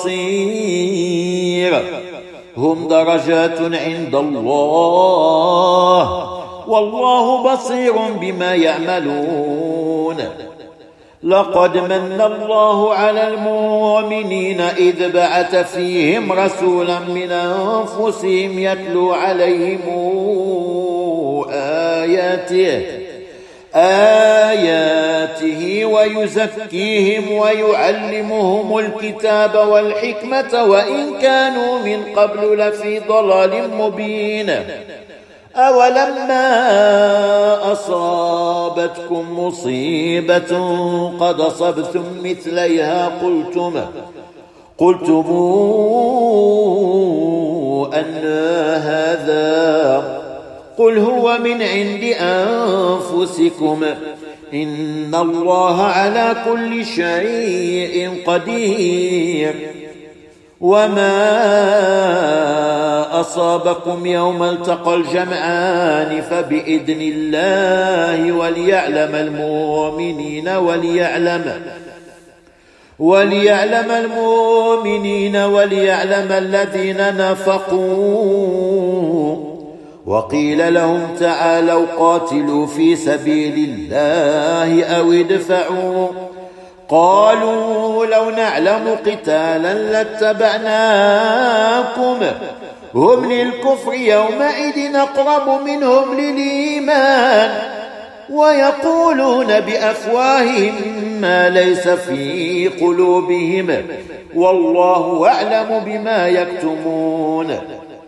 المصير هم درجات عند الله والله بصير بما يعملون لقد من الله على المؤمنين إذ بعث فيهم رسولا من أنفسهم يتلو عليهم آياته آياته ويزكيهم ويعلمهم الكتاب والحكمة وإن كانوا من قبل لفي ضلال مبين أولما أصابتكم مصيبة قد أصبتم مثليها قلتم قلتم أن هذا قل هو من عند أنفسكم إن الله على كل شيء قدير وما أصابكم يوم التقى الجمعان فبإذن الله وليعلم المؤمنين وليعلم وليعلم المؤمنين وليعلم الذين نافقوا وقيل لهم تعالوا قاتلوا في سبيل الله أو ادفعوا قالوا لو نعلم قتالا لاتبعناكم هم للكفر يومئذ أقرب منهم للإيمان ويقولون بأفواههم ما ليس في قلوبهم والله أعلم بما يكتمون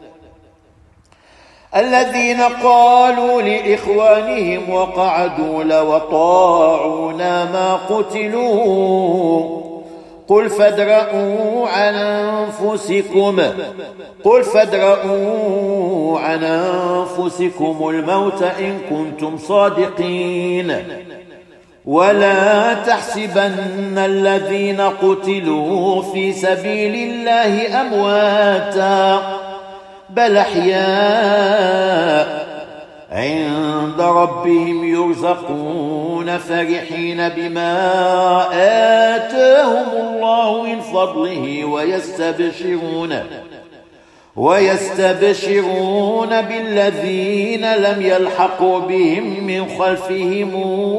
الذين قالوا لإخوانهم وقعدوا لو طاعونا ما قتلوا قل فادرءوا عن أنفسكم قل فادرءوا عن أنفسكم الموت إن كنتم صادقين ولا تحسبن الذين قتلوا في سبيل الله أمواتا بل أحياء عند ربهم يرزقون فرحين بما آتاهم الله من فضله ويستبشرون ويستبشرون بالذين لم يلحقوا بهم من خلفهم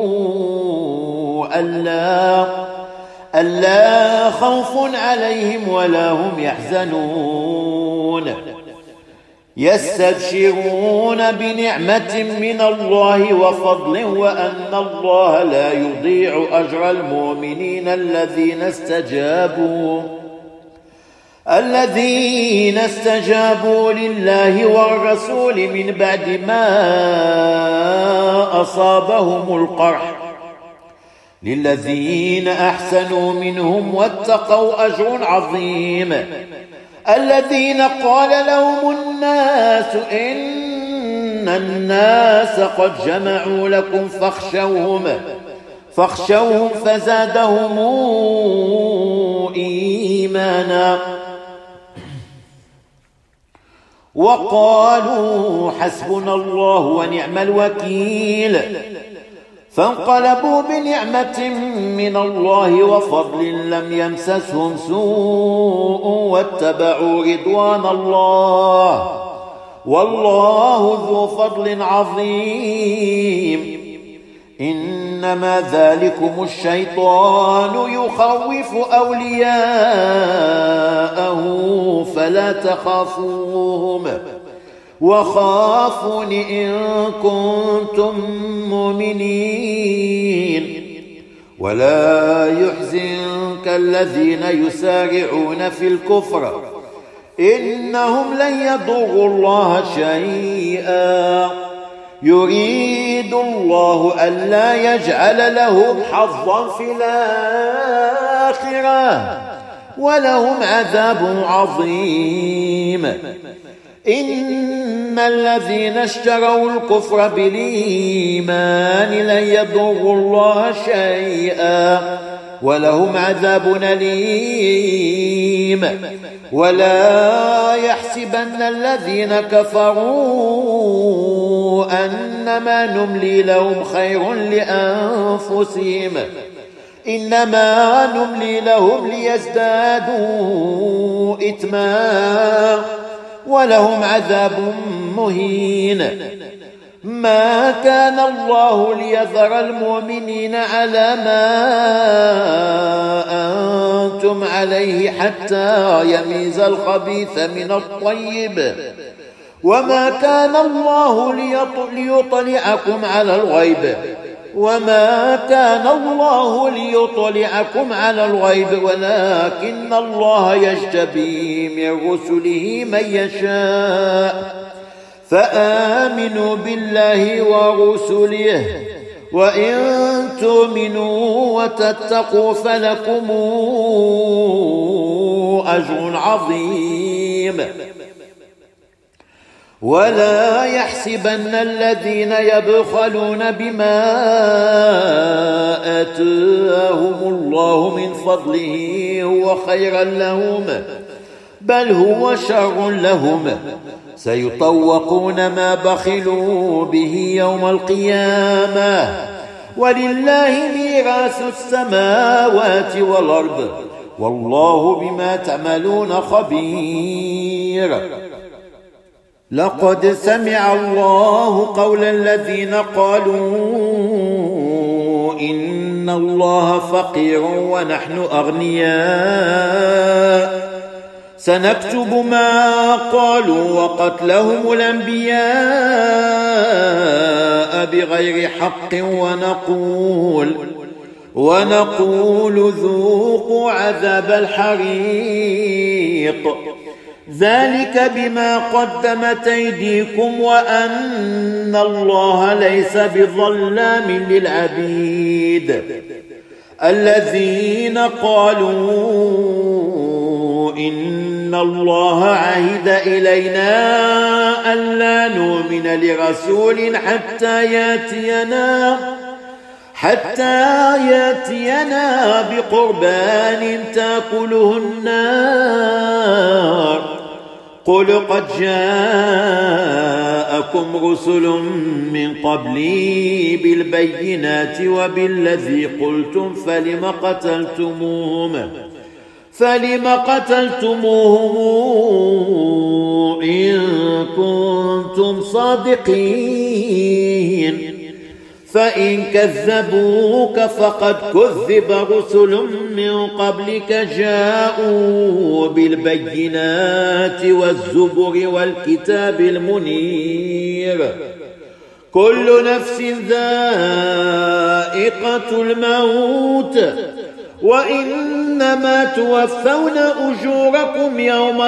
ألا ألا خوف عليهم ولا هم يحزنون يستبشرون بنعمة من الله وفضل وأن الله لا يضيع أجر المؤمنين الذين استجابوا الذين استجابوا لله والرسول من بعد ما أصابهم القرح للذين أحسنوا منهم واتقوا أجر عظيم الذين قال لهم الناس إن الناس قد جمعوا لكم فاخشوهم فاخشوهم فزادهم إيمانا وقالوا حسبنا الله ونعم الوكيل فانقلبوا بنعمة من الله وفضل لم يمسسهم سوء واتبعوا رضوان الله والله ذو فضل عظيم إنما ذلكم الشيطان يخوف أولياءه فلا تخافوهم وخافون إن كنتم مؤمنين ولا يحزنك الذين يسارعون في الكفر إنهم لن يضروا الله شيئا يريد الله ألا يجعل لهم حظا في الآخرة ولهم عذاب عظيم إن الذين اشتروا الكفر بالإيمان لن يضروا الله شيئا ولهم عذاب أليم ولا يحسبن الذين كفروا أنما نملي لهم خير لأنفسهم إنما نملي لهم ليزدادوا إثما ولهم عذاب مهين ما كان الله ليذر المؤمنين على ما أنتم عليه حتى يميز الخبيث من الطيب وما كان الله ليطلعكم على الغيب وما كان الله ليطلعكم على الغيب ولكن الله يجتبي من رسله من يشاء فآمنوا بالله ورسله وإن تؤمنوا وتتقوا فلكم أجر عظيم ولا يحسبن الذين يبخلون بما آتاهم الله من فضله هو خيرا لهم بل هو شر لهم سيطوقون ما بخلوا به يوم القيامة ولله ميراث السماوات والأرض والله بما تعملون خبير لقد سمع الله قول الذين قالوا إن الله فقير ونحن أغنياء سنكتب ما قالوا وقتلهم الأنبياء بغير حق ونقول ونقول ذوقوا عذاب الحريق ذلك بما قدمت أيديكم وأن الله ليس بظلام للعبيد الذين قالوا إن الله عهد إلينا ألا نؤمن لرسول حتى يأتينا حتى يأتينا بقربان تأكله النار قل قد جاءكم رسل من قبلي بالبينات وبالذي قلتم فلم قتلتموهم فلم قتلتموهم إن كنتم صادقين فإن كذبوك فقد كذب رسل من قبلك جاءوا بالبينات والزبر والكتاب المنير كل نفس ذائقة الموت وإنما توفون أجوركم يوم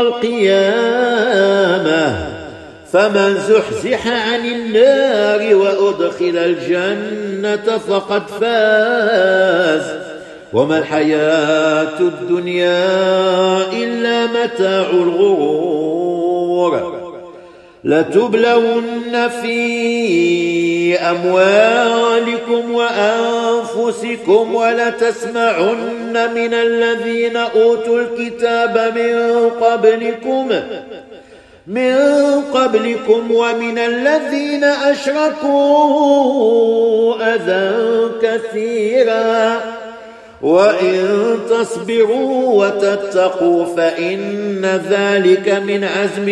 القيامة فمن زحزح عن النار وأدخل الجنة فقد فاز وما الحياة الدنيا إلا متاع الغرور لتبلون في أموالكم وأنفسكم ولتسمعن من الذين أوتوا الكتاب من قبلكم من قبلكم ومن الذين أشركوا أذى كثيرا وإن تصبروا وتتقوا فإن ذلك من عزم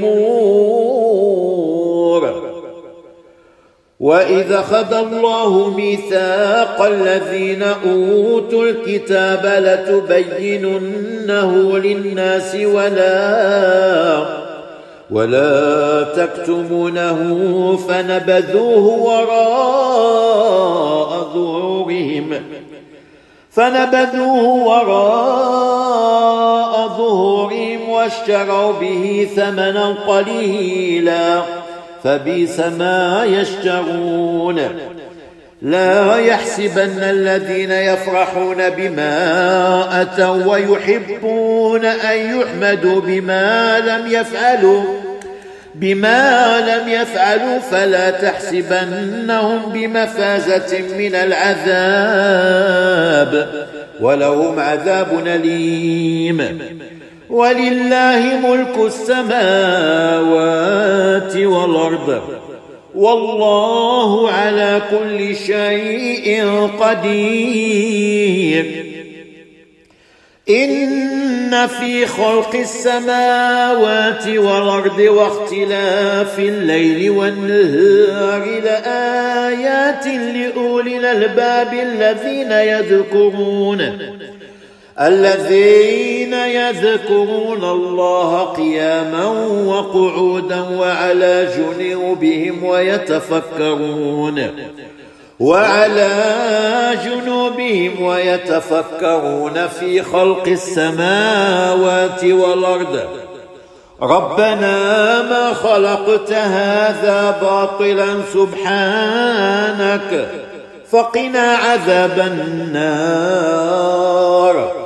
الأمور. وإذا أخذ الله ميثاق الذين أوتوا الكتاب لتبيننه للناس ولا ولا تكتمونه فنبذوه وراء ظهورهم فنبذوه وراء ظهورهم واشتروا به ثمنا قليلا فبئس ما يشترون. لا يحسبن الذين يفرحون بما أتوا ويحبون أن يحمدوا بما لم يفعلوا بما لم يفعلوا فلا تحسبنهم بمفازة من العذاب ولهم عذاب أليم. ولله ملك السماوات والأرض والله على كل شيء قدير. إن في خلق السماوات والأرض واختلاف الليل والنهار لآيات لأولي الألباب الذين يذكرون الذين يذكرون الله قياما وقعودا وعلى جنوبهم ويتفكرون وعلى جنوبهم ويتفكرون في خلق السماوات والأرض ربنا ما خلقت هذا باطلا سبحانك فقنا عذاب النار.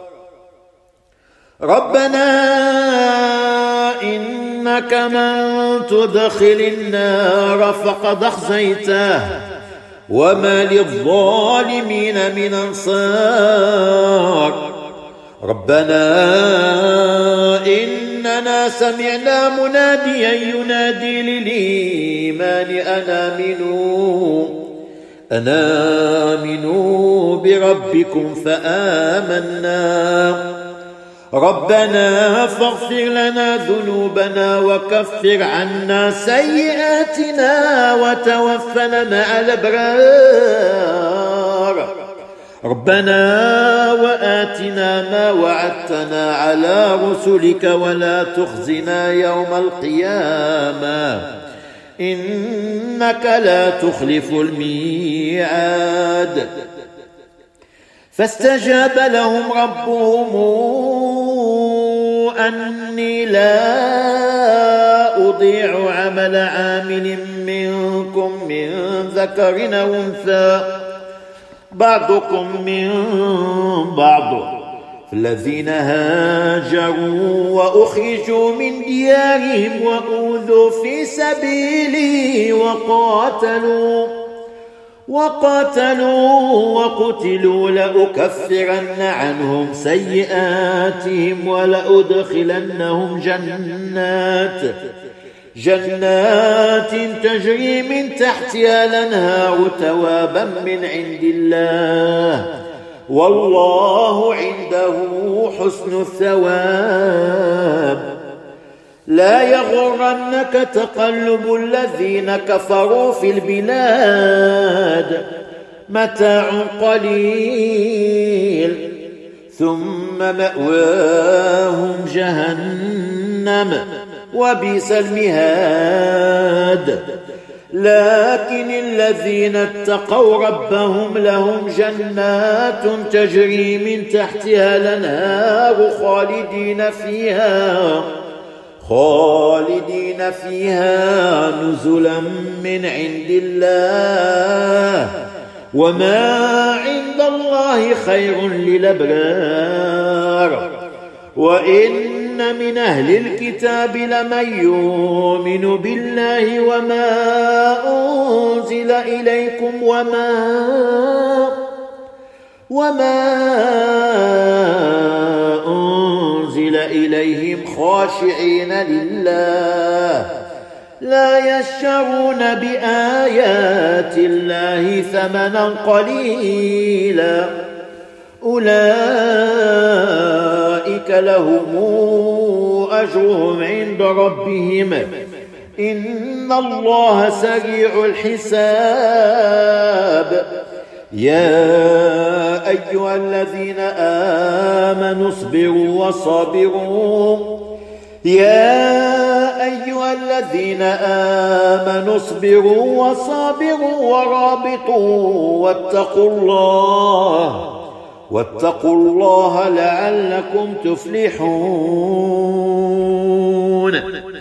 ربنا إنك من تدخل النار فقد أخزيته وما للظالمين من أنصار. ربنا إننا سمعنا مناديا ينادي للإيمان أن آمنوا أن آمنوا بربكم فآمنا. ربنا فاغفر لنا ذنوبنا وكفر عنا سيئاتنا وتوفنا مع الأبرار. ربنا وآتنا ما وعدتنا على رسلك ولا تخزنا يوم القيامة إنك لا تخلف الميعاد. فاستجاب لهم ربهم أني لا أضيع عمل عامل منكم من ذكر أو أنثى بعضكم من بعض الذين هاجروا وأخرجوا من ديارهم وأوذوا في سبيلي وقاتلوا وقاتلوا وقتلوا لأكفرن عنهم سيئاتهم ولأدخلنهم جنات جنات تجري من تحتها الأنهار ثوابا من عند الله والله عنده حسن الثواب. لا يغرنك تقلب الذين كفروا في البلاد متاع قليل ثم مأواهم جهنم وبئس المهاد. لكن الذين اتقوا ربهم لهم جنات تجري من تحتها الأنهار خالدين فيها خالدين فيها نزلا من عند الله وما عند الله خير للأبرار. وإن إن من أهل الكتاب لمن يؤمن بالله وما أنزل إليكم وما وما أنزل إليهم خاشعين لله لا يشترون بآيات الله ثمنا قليلا أولئك لهم أجرهم عند ربهم إن الله سريع الحساب يا أيها الذين آمنوا اصبروا وصابروا يا أيها الذين آمنوا اصبروا وصابروا ورابطوا واتقوا الله واتقوا الله لعلكم تفلحون.